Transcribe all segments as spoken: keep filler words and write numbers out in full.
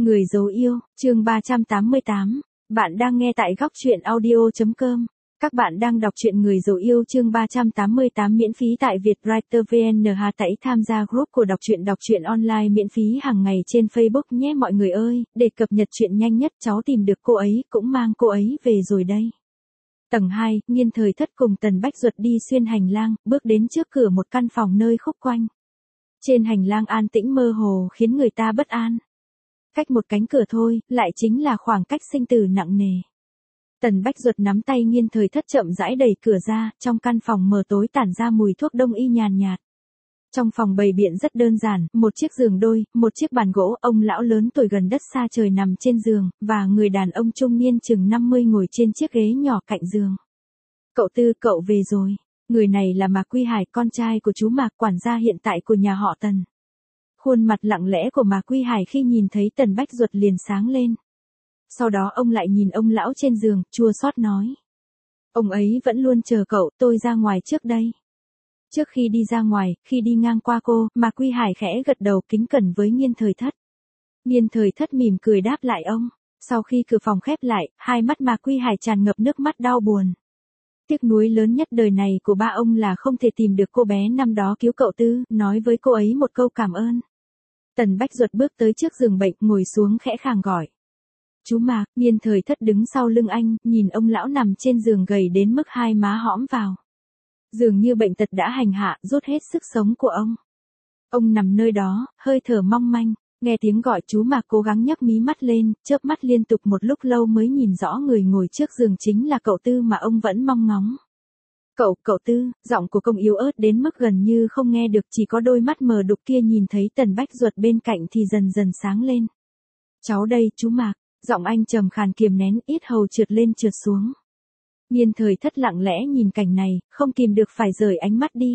Người dấu yêu, chương ba trăm tám mươi tám. Bạn đang nghe tại góc truyện audio chấm com. Các bạn đang đọc truyện Người dấu yêu chương ba trăm tám mươi tám miễn phí tại Vietwriter vê en. Hà tẩy tham gia group của đọc truyện đọc truyện online miễn phí hàng ngày trên Facebook nhé mọi người ơi, để cập nhật truyện nhanh nhất cháu tìm được cô ấy cũng mang cô ấy về rồi đây. Tầng hai, Nghiên Thời Thất cùng Tần Bách Duật đi xuyên hành lang, bước đến trước cửa một căn phòng nơi khúc quanh. Trên hành lang an tĩnh mơ hồ khiến người ta bất an. Cách một cánh cửa thôi, lại chính là khoảng cách sinh tử nặng nề. Tần Bách Duật nắm tay Nghiên Thời Thất chậm rãi đẩy cửa ra, trong căn phòng mờ tối tản ra mùi thuốc đông y nhàn nhạt. Trong phòng bày biện rất đơn giản, một chiếc giường đôi, một chiếc bàn gỗ, ông lão lớn tuổi gần đất xa trời nằm trên giường, và người đàn ông trung niên chừng năm mươi ngồi trên chiếc ghế nhỏ cạnh giường. Cậu Tư, cậu về rồi. Người này là Mạc Quy Hải, con trai của chú Mạc, quản gia hiện tại của nhà họ Tần. Khuôn mặt lặng lẽ của Mạc Quy Hải khi nhìn thấy Tần Bách Duật liền sáng lên. Sau đó ông lại nhìn ông lão trên giường, chua xót nói. Ông ấy vẫn luôn chờ cậu, tôi ra ngoài trước đây. Trước khi đi ra ngoài, khi đi ngang qua cô, Mạc Quy Hải khẽ gật đầu kính cẩn với Nghiên Thời Thất. Nghiên Thời Thất mỉm cười đáp lại ông. Sau khi cửa phòng khép lại, hai mắt Mạc Quy Hải tràn ngập nước mắt đau buồn. Tiếc nuối lớn nhất đời này của ba ông là không thể tìm được cô bé năm đó cứu cậu Tư, nói với cô ấy một câu cảm ơn. Tần Bách Duật bước tới trước giường bệnh, ngồi xuống khẽ khàng gọi. Chú Mạc. Nghiên Thời Thất đứng sau lưng anh, nhìn ông lão nằm trên giường gầy đến mức hai má hõm vào. Dường như bệnh tật đã hành hạ, rút hết sức sống của ông. Ông nằm nơi đó, hơi thở mong manh, nghe tiếng gọi chú Mạc cố gắng nhấc mí mắt lên, chớp mắt liên tục một lúc lâu mới nhìn rõ người ngồi trước giường chính là cậu Tư mà ông vẫn mong ngóng. Cậu, cậu Tư, giọng của công yếu ớt đến mức gần như không nghe được, chỉ có đôi mắt mờ đục kia nhìn thấy Tần Bách Duật bên cạnh thì dần dần sáng lên. Cháu đây, chú Mạc, giọng anh trầm khàn kiềm nén, yết hầu trượt lên trượt xuống. Nghiên Thời Thất lặng lẽ nhìn cảnh này, không kìm được phải rời ánh mắt đi.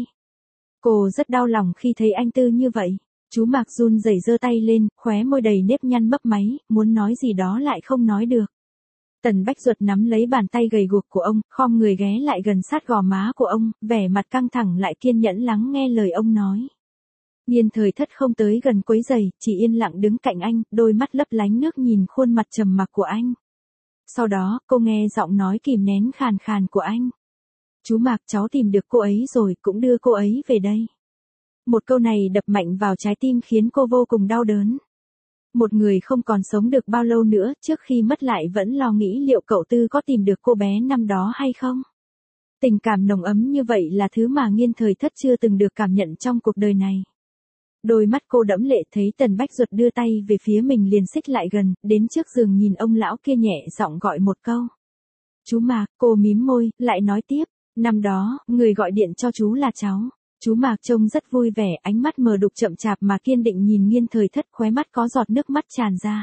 Cô rất đau lòng khi thấy anh Tư như vậy. Chú Mạc run rẩy giơ tay lên, khóe môi đầy nếp nhăn mấp máy, muốn nói gì đó lại không nói được. Tần Bách Duật nắm lấy bàn tay gầy guộc của ông, khom người ghé lại gần sát gò má của ông, vẻ mặt căng thẳng lại kiên nhẫn lắng nghe lời ông nói. Nghiên Thời Thất không tới gần quấy rầy, chỉ yên lặng đứng cạnh anh, đôi mắt lấp lánh nước nhìn khuôn mặt trầm mặc của anh. Sau đó, cô nghe giọng nói kìm nén khàn khàn của anh. Chú Mạc, cháu tìm được cô ấy rồi, cũng đưa cô ấy về đây. Một câu này đập mạnh vào trái tim khiến cô vô cùng đau đớn. Một người không còn sống được bao lâu nữa, trước khi mất lại vẫn lo nghĩ liệu cậu Tư có tìm được cô bé năm đó hay không. Tình cảm nồng ấm như vậy là thứ mà Nghiên Thời Thất chưa từng được cảm nhận trong cuộc đời này. Đôi mắt cô đẫm lệ, thấy Tần Bách Duật đưa tay về phía mình liền xích lại gần, đến trước giường nhìn ông lão kia nhẹ giọng gọi một câu. Chú Mạc. Cô mím môi, lại nói tiếp, năm đó, người gọi điện cho chú là cháu. Chú Mạc trông rất vui vẻ, ánh mắt mờ đục chậm chạp mà kiên định nhìn Nghiên Thời Thất, khóe mắt có giọt nước mắt tràn ra.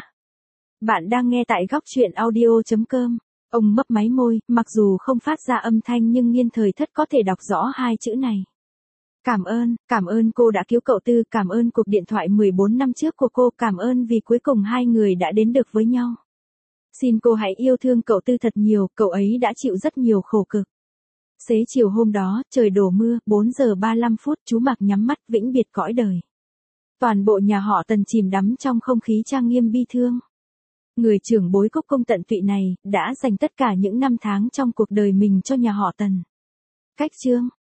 Bạn đang nghe tại góc truyện audio chấm com. Ông mấp máy môi, mặc dù không phát ra âm thanh nhưng Nghiên Thời Thất có thể đọc rõ hai chữ này. Cảm ơn, cảm ơn cô đã cứu cậu Tư, cảm ơn cuộc điện thoại mười bốn năm trước của cô, cảm ơn vì cuối cùng hai người đã đến được với nhau. Xin cô hãy yêu thương cậu Tư thật nhiều, cậu ấy đã chịu rất nhiều khổ cực. Xế chiều hôm đó, trời đổ mưa, bốn giờ ba mươi lăm phút, chú Mạc nhắm mắt vĩnh biệt cõi đời. Toàn bộ nhà họ Tần chìm đắm trong không khí trang nghiêm bi thương. Người trưởng bối cúc cung tận tụy này, đã dành tất cả những năm tháng trong cuộc đời mình cho nhà họ Tần. Cách chương.